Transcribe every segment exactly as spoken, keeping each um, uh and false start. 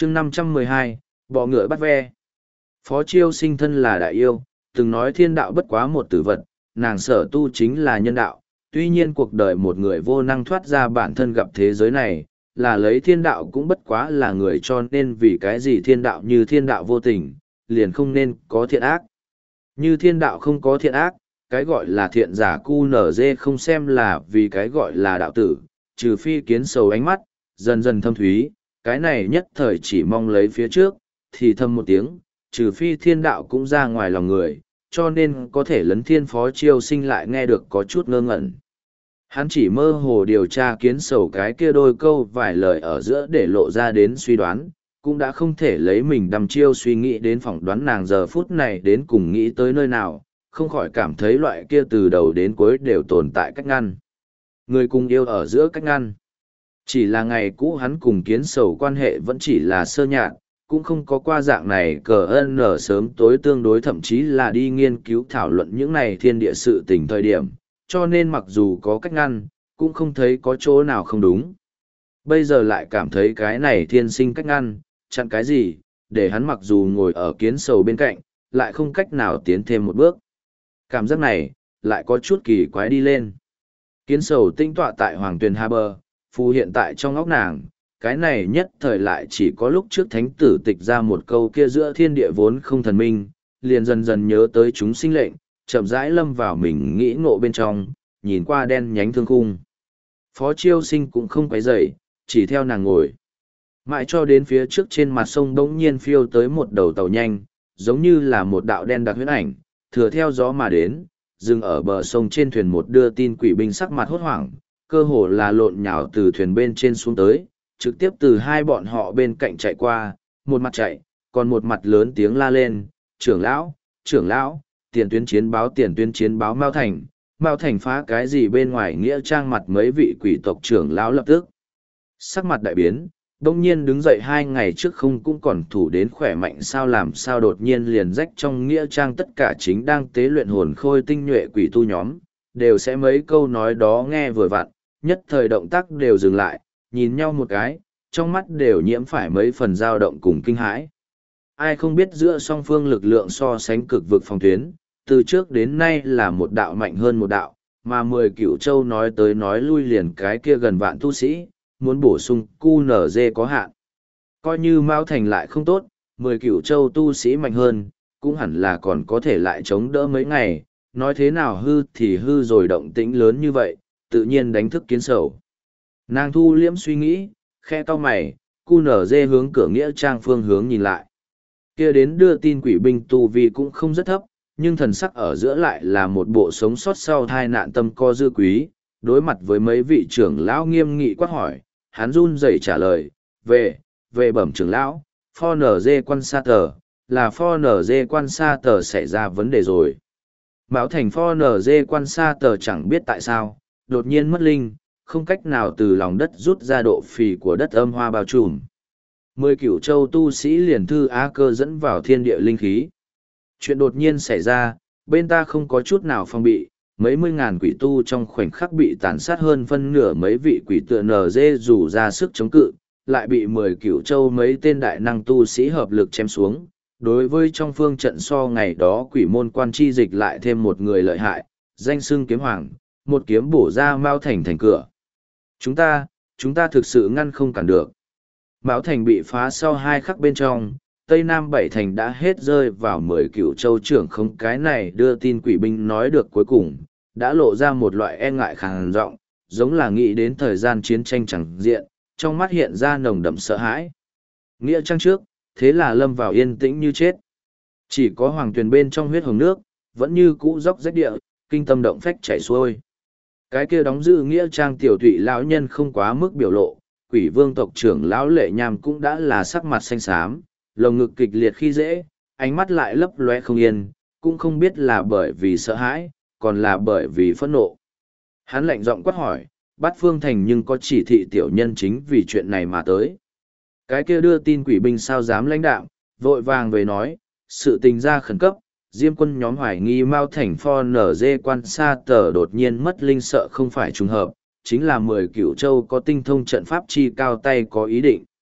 chương năm trăm mười hai, bọ ngựa bắt ve. Phó Chiêu Sinh thân là đại yêu, từng nói thiên đạo bất quá một tử vật, nàng sở tu chính là nhân đạo. Tuy nhiên cuộc đời một người vô năng thoát ra bản thân gặp thế giới này, là lấy thiên đạo cũng bất quá là người, cho nên vì cái gì thiên đạo như thiên đạo vô tình, liền không nên có thiện ác. Như thiên đạo không có thiện ác, cái gọi là thiện giả cu nở dê không xem là vì cái gọi là đạo tử, trừ phi kiến sầu ánh mắt, dần dần thâm thúy, cái này nhất thời chỉ mong lấy phía trước, thì thầm một tiếng, trừ phi thiên đạo cũng ra ngoài lòng người, cho nên có thể lấn thiên. Phó Chiêu Sinh lại nghe được có chút ngơ ngẩn. Hắn chỉ mơ hồ điều tra kiến sầu cái kia đôi câu vài lời ở giữa để lộ ra đến suy đoán, cũng đã không thể lấy mình đăm chiêu suy nghĩ đến phỏng đoán nàng giờ phút này đến cùng nghĩ tới nơi nào, không khỏi cảm thấy loại kia từ đầu đến cuối đều tồn tại cách ngăn. Người cùng yêu ở giữa cách ngăn. Chỉ là ngày cũ hắn cùng kiến sầu quan hệ vẫn chỉ là sơ nhạt, cũng không có qua dạng này cờ ân ở sớm tối tương đối, thậm chí là đi nghiên cứu thảo luận những này thiên địa sự tình thời điểm, cho nên mặc dù có cách ngăn, cũng không thấy có chỗ nào không đúng. Bây giờ lại cảm thấy cái này thiên sinh cách ngăn, chặn cái gì, để hắn mặc dù ngồi ở kiến sầu bên cạnh, lại không cách nào tiến thêm một bước. Cảm giác này, lại có chút kỳ quái đi lên. Kiến sầu tinh tọa tại Hoàng Tuyền Hà Bờ, phù hiện tại trong óc nàng, cái này nhất thời lại chỉ có lúc trước thánh tử tịch ra một câu kia giữa thiên địa vốn không thần minh, liền dần dần nhớ tới chúng sinh lệnh, chậm rãi lâm vào mình nghĩ ngộ bên trong, nhìn qua đen nhánh thương khung. Phó Chiêu Sinh cũng không quấy rầy, chỉ theo nàng ngồi. Mãi cho đến phía trước trên mặt sông bỗng nhiên phiêu tới một đầu tàu nhanh, giống như là một đạo đen đặc huyết ảnh, thừa theo gió mà đến, dừng ở bờ sông trên thuyền. Một đưa tin quỷ binh sắc mặt hốt hoảng, cơ hồ là lộn nhào từ thuyền bên trên xuống tới, trực tiếp từ hai bọn họ bên cạnh chạy qua, một mặt chạy, còn một mặt lớn tiếng la lên, trưởng lão, trưởng lão, tiền tuyến chiến báo, tiền tuyến chiến báo. Mao Thành, Mao Thành phá cái gì bên ngoài nghĩa trang? Mặt mấy vị quỷ tộc trưởng lão lập tức sắc mặt đại biến, đông nhiên đứng dậy. Hai ngày trước không cũng còn thủ đến khỏe mạnh sao, làm sao đột nhiên liền rách? Trong nghĩa trang tất cả chính đang tế luyện hồn khôi tinh nhuệ quỷ tu nhóm, đều sẽ mấy câu nói đó nghe vừa vặn, nhất thời động tác đều dừng lại, nhìn nhau một cái, trong mắt đều nhiễm phải mấy phần dao động cùng kinh hãi. Ai không biết giữa song phương lực lượng so sánh cực vực phòng tuyến, từ trước đến nay là một đạo mạnh hơn một đạo, mà mười cửu châu nói tới nói lui liền cái kia gần vạn tu sĩ, muốn bổ sung cu nở dê có hạn. Coi như Mao Thành lại không tốt, mười cửu châu tu sĩ mạnh hơn, cũng hẳn là còn có thể lại chống đỡ mấy ngày, nói thế nào hư thì hư rồi, động tĩnh lớn như vậy, tự nhiên đánh thức kiến sầu. Nàng thu liễm suy nghĩ, khe cau mày, cu nở dê hướng cửa nghĩa trang phương hướng nhìn lại. Kia đến đưa tin quỷ binh tu vi cũng không rất thấp, nhưng thần sắc ở giữa lại là một bộ sống sót sau tai nạn tâm co dư quý. Đối mặt với mấy vị trưởng lão nghiêm nghị quát hỏi, hắn run rẩy trả lời, về, về bẩm trưởng lão, pho nở dê quan sa tờ, là pho nở dê quan sa tờ xảy ra vấn đề rồi. Mão Thành pho nở dê quan sa tờ chẳng biết tại sao, đột nhiên mất linh, không cách nào từ lòng đất rút ra độ phì của đất âm hoa bao trùm. Mười cửu châu tu sĩ liền thư á cơ dẫn vào thiên địa linh khí. Chuyện đột nhiên xảy ra, bên ta không có chút nào phòng bị, mấy mươi ngàn quỷ tu trong khoảnh khắc bị tàn sát, hơn phân nửa mấy vị quỷ tựa nở dê rủ ra sức chống cự, lại bị mười cửu châu mấy tên đại năng tu sĩ hợp lực chém xuống. Đối với trong phương trận so ngày đó quỷ môn quan chi dịch lại thêm một người lợi hại, danh xưng kiếm hoàng, một kiếm bổ ra Mao Thành thành cửa. Chúng ta, chúng ta thực sự ngăn không cản được. Mão Thành bị phá sau hai khắc bên trong, Tây Nam bảy thành đã hết rơi vào mười cửu châu trưởng không. Cái này đưa tin quỷ binh nói được cuối cùng, đã lộ ra một loại e ngại khàn giọng, giống là nghĩ đến thời gian chiến tranh chẳng diện, trong mắt hiện ra nồng đậm sợ hãi. Nghĩa trang trước, thế là lâm vào yên tĩnh như chết. Chỉ có Hoàng Tuyền bên trong huyết hồng nước, vẫn như cũ dốc rách địa, kinh tâm động phách chảy xuôi. Cái kia đóng giữ nghĩa trang tiểu thụy lão nhân không quá mức biểu lộ, quỷ vương tộc trưởng lão Lệ Nham cũng đã là sắc mặt xanh xám, lồng ngực kịch liệt khi dễ, ánh mắt lại lấp loe không yên, cũng không biết là bởi vì sợ hãi, còn là bởi vì phẫn nộ. Hắn lạnh giọng quát hỏi, Bát Phương Thành nhưng có chỉ thị tiểu nhân chính vì chuyện này mà tới. Cái kia đưa tin quỷ binh sao dám lãnh đạm, vội vàng về nói, sự tình ra khẩn cấp, Diêm quân nhóm hoài nghi Mao Thành pho nở dê quan sa tờ đột nhiên mất linh, sợ không phải trùng hợp, chính là mười cửu châu có tinh thông trận pháp chi cao tay có ý định.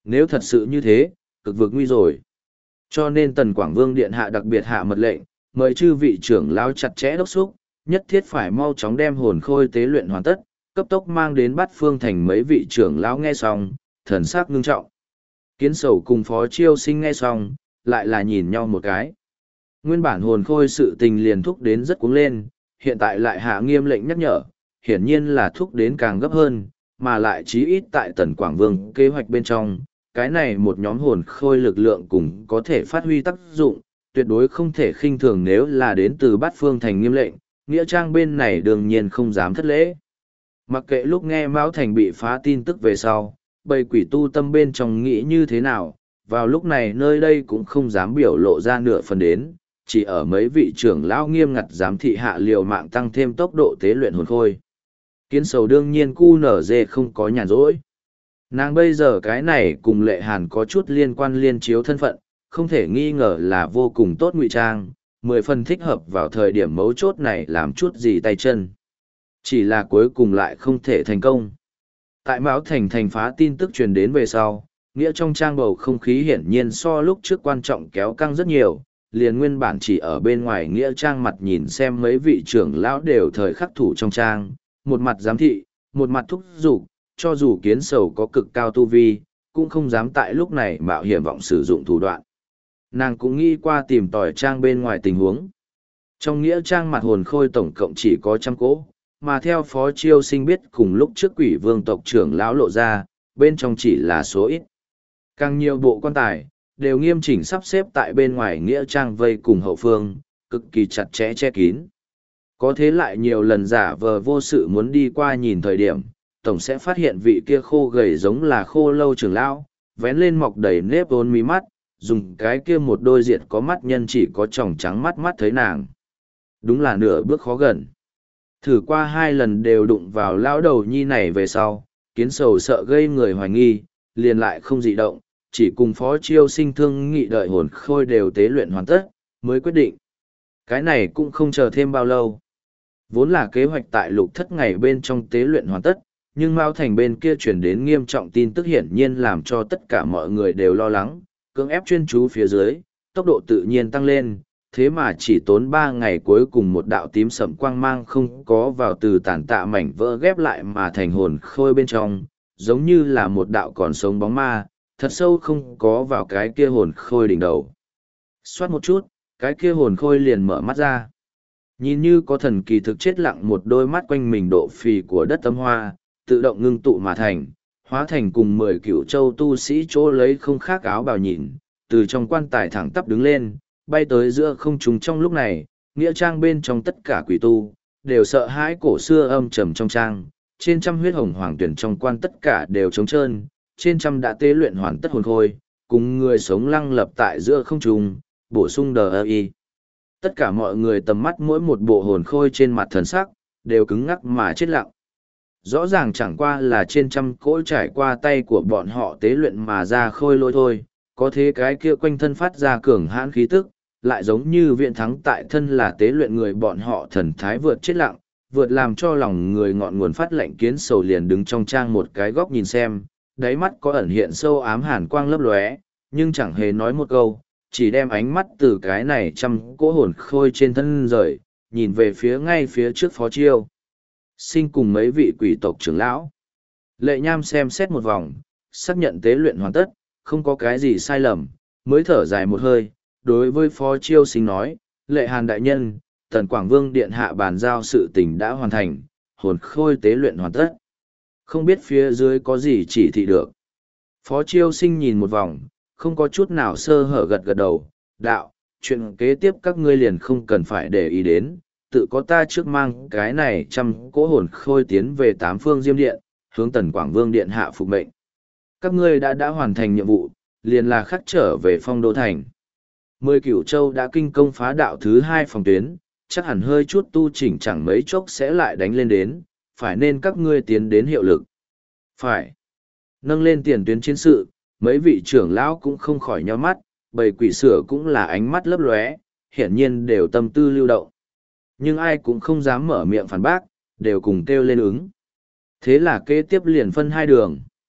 Nếu thật sự như thế, cực vực nguy rồi. Cho nên Tần Quảng Vương Điện Hạ đặc biệt hạ mật lệnh, mời chư vị trưởng lão chặt chẽ đốc thúc, nhất thiết phải mau chóng đem hồn khôi tế luyện hoàn tất, cấp tốc mang đến Bát Phương Thành. Mấy vị trưởng lão nghe xong, thần sắc ngưng trọng. Kiến Sầu cùng Phó Chiêu Sinh nghe xong, lại là nhìn nhau một cái. Nguyên bản hồn khôi sự tình liền thúc đến rất cuống lên, hiện tại lại hạ nghiêm lệnh nhắc nhở, hiển nhiên là thúc đến càng gấp hơn, mà lại chí ít tại Tần Quảng Vương kế hoạch bên trong, cái này một nhóm hồn khôi lực lượng cùng có thể phát huy tác dụng, tuyệt đối không thể khinh thường. Nếu là đến từ Bát Phương Thành nghiêm lệnh, Nghĩa Trang bên này đương nhiên không dám thất lễ. Mặc kệ lúc nghe Mão Thành bị phá tin tức về sau, bầy quỷ tu tâm bên trong nghĩ như thế nào, vào lúc này nơi đây cũng không dám biểu lộ ra nửa phần đến, chỉ ở mấy vị trưởng lão nghiêm ngặt giám thị hạ liều mạng tăng thêm tốc độ tế luyện hồn khôi. Kiến Sầu đương nhiên cu nở dê không có nhàn rỗi. Nàng bây giờ cái này cùng Lệ Hàn có chút liên quan liên chiếu thân phận, không thể nghi ngờ là vô cùng tốt ngụy trang, mười phần thích hợp vào thời điểm mấu chốt này làm chút gì tay chân. Chỉ là cuối cùng lại không thể thành công. Tại Mão Thành thành phá tin tức truyền đến về sau, Nghĩa trong trang bầu không khí hiển nhiên so lúc trước quan trọng kéo căng rất nhiều, liền nguyên bản chỉ ở bên ngoài Nghĩa trang mặt nhìn xem mấy vị trưởng lão đều thời khắc thủ trong trang, một mặt giám thị, một mặt thúc giục, cho dù Kiến Sầu có cực cao tu vi, cũng không dám tại lúc này mạo hiểm vọng sử dụng thủ đoạn. Nàng cũng nghĩ qua tìm tòi trang bên ngoài tình huống. Trong Nghĩa trang mặt hồn khôi tổng cộng chỉ có trăm cỗ, mà theo Phó Chiêu Sinh biết cùng lúc trước Quỷ Vương tộc trưởng lão lộ ra, bên trong chỉ là số ít. Càng nhiều bộ quan tài, đều nghiêm chỉnh sắp xếp tại bên ngoài Nghĩa trang vây cùng hậu phương, cực kỳ chặt chẽ che kín. Có thế lại nhiều lần giả vờ vô sự muốn đi qua nhìn thời điểm, tổng sẽ phát hiện vị kia khô gầy giống là khô lâu trưởng lão, vén lên mọc đầy nếp vốn mí mắt, dùng cái kia một đôi diệt có mắt nhân chỉ có tròng trắng mắt mắt thấy nàng. Đúng là nửa bước khó gần. Thử qua hai lần đều đụng vào lão đầu nhi này về sau, Kiến Sầu sợ gây người hoài nghi, liền lại không dị động, chỉ cùng Phó Chiêu Sinh thương nghị đợi hồn khôi đều tế luyện hoàn tất, mới quyết định. Cái này cũng không chờ thêm bao lâu. Vốn là kế hoạch tại lục thất ngày bên trong tế luyện hoàn tất, nhưng Mao Thành bên kia chuyển đến nghiêm trọng tin tức hiển nhiên làm cho tất cả mọi người đều lo lắng, cưỡng ép chuyên chú phía dưới, tốc độ tự nhiên tăng lên, thế mà chỉ tốn ba ngày cuối cùng một đạo tím sẫm quang mang không có vào từ tàn tạ mảnh vỡ ghép lại mà thành hồn khôi bên trong, giống như là một đạo còn sống bóng ma, thật sâu không có vào cái kia hồn khôi đỉnh đầu. Xoát một chút, cái kia hồn khôi liền mở mắt ra. Nhìn như có thần kỳ thực chết lặng một đôi mắt quanh mình độ phì của đất tâm hoa, tự động ngưng tụ mà thành, hóa thành cùng mười cựu châu tu sĩ chỗ lấy không khác áo bào nhìn, từ trong quan tài thẳng tắp đứng lên, bay tới giữa không trung. Trong lúc này, Nghĩa trang bên trong tất cả quỷ tu, đều sợ hãi cổ xưa âm trầm trong trang, trên trăm huyết hồng hoàng tuyển trong quan tất cả đều trống trơn, trên trăm đã tế luyện hoàn tất hồn khôi, cùng người sống lăng lập tại giữa không trung, bổ sung đờ ơ y. Tất cả mọi người tầm mắt mỗi một bộ hồn khôi trên mặt thần sắc, đều cứng ngắc mà chết lặng. Rõ ràng chẳng qua là trên trăm cỗ trải qua tay của bọn họ tế luyện mà ra khôi lôi thôi, có thế cái kia quanh thân phát ra cường hãn khí tức, lại giống như viện thắng tại thân là tế luyện người bọn họ thần thái vượt chết lặng, vượt làm cho lòng người ngọn nguồn phát lạnh. Kiến Sầu liền đứng trong trang một cái góc nhìn xem, đáy mắt có ẩn hiện sâu ám hàn quang lấp lóe, nhưng chẳng hề nói một câu, chỉ đem ánh mắt từ cái này trăm cỗ hồn khôi trên thân rời, nhìn về phía ngay phía trước Phó Chiêu Sinh cùng mấy vị quỷ tộc trưởng lão. Lệ Nham xem xét một vòng, xác nhận tế luyện hoàn tất, không có cái gì sai lầm, mới thở dài một hơi, đối với Phó Chiêu Sinh nói, Lệ Hàn đại nhân, Tần Quảng Vương điện hạ bàn giao sự tình đã hoàn thành, hồn khôi tế luyện hoàn tất. Không biết phía dưới có gì chỉ thị được. Phó Chiêu Sinh nhìn một vòng, không có chút nào sơ hở gật gật đầu, đạo, chuyện kế tiếp các ngươi liền không cần phải để ý đến, tự có ta trước mang cái này trăm cỗ hồn khôi tiến về tám phương diêm điện, hướng Tần Quảng Vương điện hạ phục mệnh. Các ngươi đã đã hoàn thành nhiệm vụ, liền là khắc trở về Phong Đô Thành. Mười Cửu Châu đã kinh công phá đạo thứ hai phòng tuyến, chắc hẳn hơi chút tu chỉnh chẳng mấy chốc sẽ lại đánh lên đến, phải nên các ngươi tiến đến hiệu lực. Phải. Nâng lên tiền tuyến chiến sự, mấy vị trưởng lão cũng không khỏi nhíu mắt, bầy quỷ sửa cũng là ánh mắt lấp lóe, hiển nhiên đều tâm tư lưu động. Nhưng ai cũng không dám mở miệng phản bác, đều cùng kêu lên ứng. Thế là kế tiếp liền phân hai đường.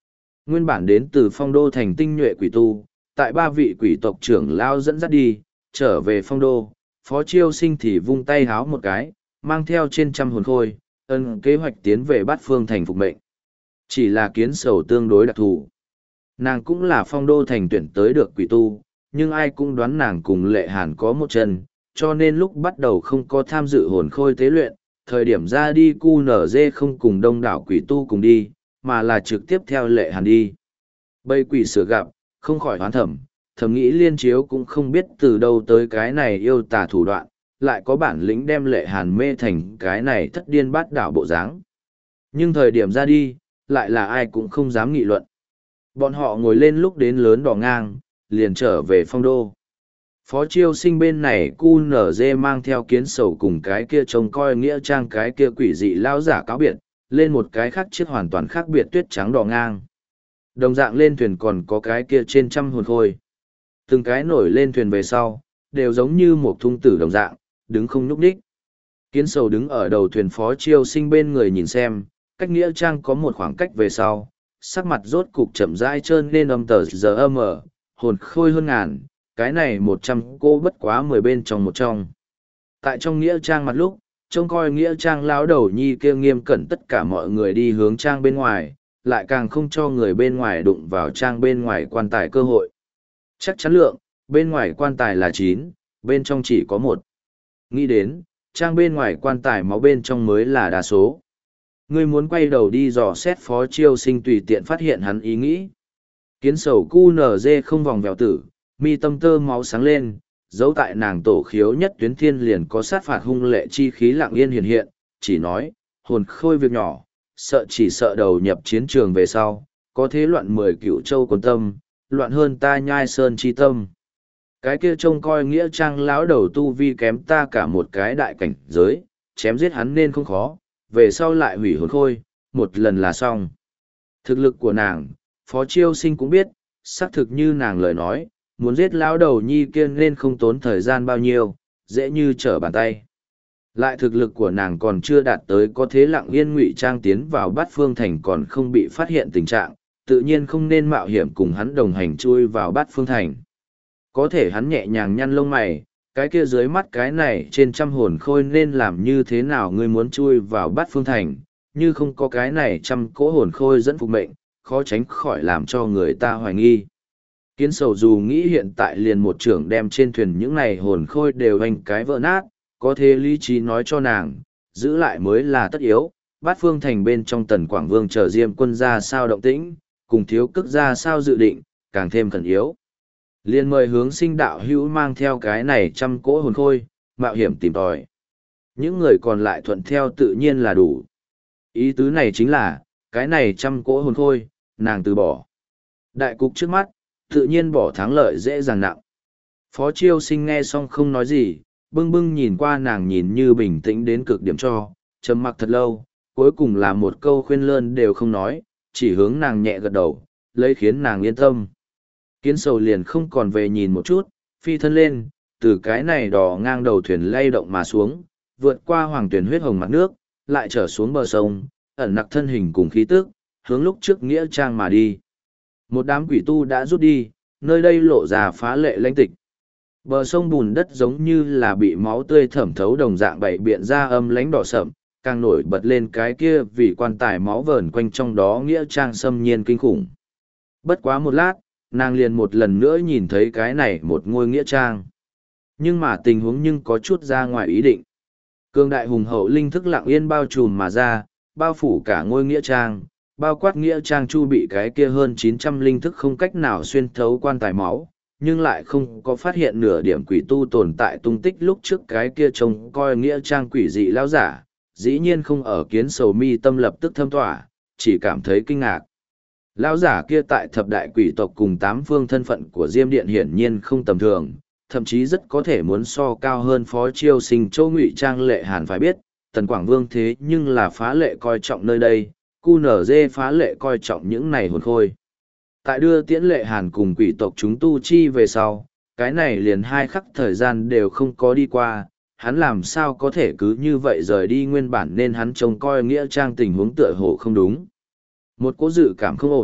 Nguyên bản đến từ phong đô thành tinh nhuệ quỷ tu, tại ba vị quỷ tộc trưởng lao dẫn dắt đi, trở về phong đô, Phó Chiêu Sinh thì vung tay háo một cái, mang theo trên trăm hồn khôi, ân kế hoạch tiến về bát phương thành phục mệnh. Chỉ là kiến sầu tương đối đặc thù. Nàng cũng là phong đô thành tuyển tới được quỷ tu, nhưng ai cũng đoán nàng cùng lệ hàn có một chân, cho nên lúc bắt đầu không có tham dự hồn khôi tế luyện, thời điểm ra đi cu nở dê không cùng đông đảo quỷ tu cùng đi, mà là trực tiếp theo lệ hàn đi. Bây quỷ sửa gặp, không khỏi hoán thẩm, thầm nghĩ liên chiếu cũng không biết từ đâu tới cái này yêu tà thủ đoạn, lại có bản lĩnh đem lệ hàn mê thành cái này thất điên bát đảo bộ dáng. Nhưng thời điểm ra đi, lại là ai cũng không dám nghị luận. Bọn họ ngồi lên lúc đến lớn đỏ ngang, liền trở về phong đô. Phó Chiêu Sinh bên này cu nở dê mang theo kiến sầu cùng cái kia trông coi nghĩa trang cái kia quỷ dị lao giả cáo biệt, lên một cái khác chiếc hoàn toàn khác biệt tuyết trắng đỏ ngang. Đồng dạng lên thuyền còn có cái kia trên trăm hồn khôi. Từng cái nổi lên thuyền về sau, đều giống như một thung tử đồng dạng, đứng không nhúc đích. Kiến sầu đứng ở đầu thuyền Phó Chiêu Sinh bên người nhìn xem, cách nghĩa trang có một khoảng cách về sau, sắc mặt rốt cục chậm rãi trơn nên âm tờ giờ âm ở, hồn khôi hơn ngàn, cái này một trăm cô bất quá mười bên trong một trong. Tại trong nghĩa trang mặt lúc, trông coi nghĩa trang lão đầu nhi kia nghiêm cẩn tất cả mọi người đi hướng trang bên ngoài, lại càng không cho người bên ngoài đụng vào trang bên ngoài quan tài cơ hội. Chắc chắn lượng, bên ngoài quan tài là chín, bên trong chỉ có một. Nghĩ đến, trang bên ngoài quan tài máu bên trong mới là đa số. Ngươi muốn quay đầu đi dò xét Phó Chiêu Sinh tùy tiện phát hiện hắn ý nghĩ. Kiến sầu cu nở dê không vòng vèo tử, mi tâm tơ máu sáng lên, dấu tại nàng tổ khiếu nhất tuyến thiên liền có sát phạt hung lệ chi khí lặng yên hiện hiện, chỉ nói, hồn khôi việc nhỏ, sợ chỉ sợ đầu nhập chiến trường về sau, có thế loạn mười cựu châu quân tâm, loạn hơn ta nhai sơn chi tâm. Cái kia trông coi nghĩa trang lão đầu tu vi kém ta cả một cái đại cảnh giới, chém giết hắn nên không khó, về sau lại hủy hồn khôi, một lần là xong. Thực lực của nàng, Phó Chiêu Sinh cũng biết, xác thực như nàng lời nói, muốn giết lão đầu nhi kia nên không tốn thời gian bao nhiêu, dễ như trở bàn tay. Lại thực lực của nàng còn chưa đạt tới có thế lặng yên ngụy trang tiến vào bát phương thành còn không bị phát hiện tình trạng, tự nhiên không nên mạo hiểm cùng hắn đồng hành chui vào bát phương thành. Có thể hắn nhẹ nhàng nhăn lông mày, cái kia dưới mắt cái này trên trăm hồn khôi nên làm như thế nào ngươi muốn chui vào bát phương thành, như không có cái này trăm cỗ hồn khôi dẫn phục mệnh, khó tránh khỏi làm cho người ta hoài nghi. Kiến sầu dù nghĩ hiện tại liền một trưởng đem trên thuyền những này hồn khôi đều hành cái vỡ nát, có thế lý trí nói cho nàng, giữ lại mới là tất yếu, bát phương thành bên trong tần Quảng Vương chờ Diêm quân ra sao động tĩnh, cùng thiếu cức ra sao dự định, càng thêm khẩn yếu. Liên mời hướng sinh đạo hữu mang theo cái này trăm cỗ hồn khôi, mạo hiểm tìm tòi. Những người còn lại thuận theo tự nhiên là đủ. Ý tứ này chính là, cái này trăm cỗ hồn khôi, nàng từ bỏ. Đại cục trước mắt, tự nhiên bỏ thắng lợi dễ dàng nặng. Phó Chiêu Sinh nghe xong không nói gì, bưng bưng nhìn qua nàng nhìn như bình tĩnh đến cực điểm cho, trầm mặc thật lâu, cuối cùng là một câu khuyên lơn đều không nói, chỉ hướng nàng nhẹ gật đầu, lấy khiến nàng yên tâm. Kiến sầu liền không còn về nhìn một chút, phi thân lên, từ cái này đò ngang đầu thuyền lay động mà xuống, vượt qua hoàng tuyển huyết hồng mặt nước, lại trở xuống bờ sông, ẩn nặc thân hình cùng khí tức, hướng lúc trước nghĩa trang mà đi. Một đám quỷ tu đã rút đi, nơi đây lộ ra phá lệ lãnh tịch. Bờ sông bùn đất giống như là bị máu tươi thẩm thấu đồng dạng bảy biện ra âm lãnh đỏ sậm, càng nổi bật lên cái kia vì quan tài máu vờn quanh trong đó nghĩa trang xâm nhiên kinh khủng. Bất quá một lát, nàng liền một lần nữa nhìn thấy cái này một ngôi nghĩa trang. Nhưng mà tình huống nhưng có chút ra ngoài ý định. Cương đại hùng hậu linh thức lặng yên bao trùm mà ra, bao phủ cả ngôi nghĩa trang, bao quát nghĩa trang chu bị cái kia hơn chín trăm linh thức không cách nào xuyên thấu quan tài máu, nhưng lại không có phát hiện nửa điểm quỷ tu tồn tại tung tích lúc trước cái kia trông coi nghĩa trang quỷ dị lão giả, dĩ nhiên không ở kiến sầu mi tâm lập tức thâm tỏa, chỉ cảm thấy kinh ngạc. Lão giả kia tại thập đại quỷ tộc cùng tám phương thân phận của Diêm Điện hiển nhiên không tầm thường, thậm chí rất có thể muốn so cao hơn Phó Chiêu Sinh Châu Ngụy Trang Lệ Hàn phải biết, Tần Quảng Vương thế nhưng là phá lệ coi trọng nơi đây, cu nở dê phá lệ coi trọng những này hồn khôi. Tại đưa tiễn Lệ Hàn cùng quỷ tộc chúng tu chi về sau, cái này liền hai khắc thời gian đều không có đi qua, hắn làm sao có thể cứ như vậy rời đi nguyên bản nên hắn trông coi nghĩa trang tình huống tựa hồ không đúng. Một cố dự cảm không ổn,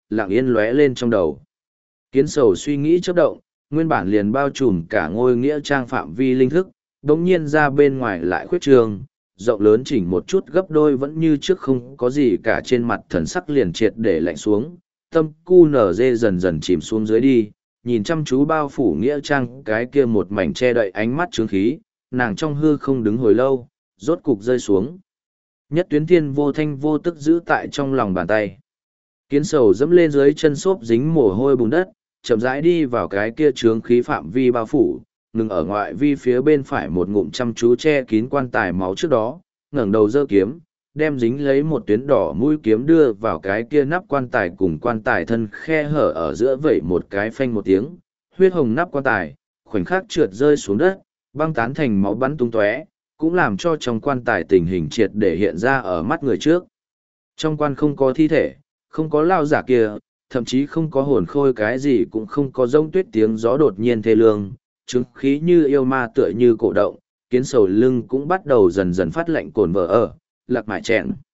lặng yên lóe lên trong đầu. Kiến sầu suy nghĩ chớp động, nguyên bản liền bao trùm cả ngôi nghĩa trang phạm vi linh thức, đống nhiên ra bên ngoài lại khuyết trường, rộng lớn chỉnh một chút gấp đôi vẫn như trước không có gì cả, trên mặt thần sắc liền triệt để lạnh xuống, tâm cu nở dê dần dần chìm xuống dưới đi, nhìn chăm chú bao phủ nghĩa trang cái kia một mảnh che đậy ánh mắt trướng khí, nàng trong hư không đứng hồi lâu, rốt cục rơi xuống. Nhất tuyến thiên vô thanh vô tức giữ tại trong lòng bàn tay. Kiến sầu dẫm lên dưới chân xốp dính mồ hôi bùn đất, chậm rãi đi vào cái kia trướng khí phạm vi bao phủ, ngừng ở ngoại vi phía bên phải một ngụm chăm chú che kín quan tài máu trước đó, ngẩng đầu giơ kiếm, đem dính lấy một tuyến đỏ mũi kiếm đưa vào cái kia nắp quan tài cùng quan tài thân khe hở ở giữa vẩy một cái phanh một tiếng, huyết hồng nắp quan tài, khoảnh khắc trượt rơi xuống đất, băng tán thành máu bắn tung tóe, cũng làm cho trong quan tài tình hình triệt để hiện ra ở mắt người trước. Trong quan không có thi thể, không có lao giả kia, thậm chí không có hồn khôi, cái gì cũng không có, rông tuyết tiếng gió đột nhiên thê lương, chứng khí như yêu ma tựa như cổ động, kiến sầu lưng cũng bắt đầu dần dần phát lạnh cồn vỡ ở, lạc mại chẹn.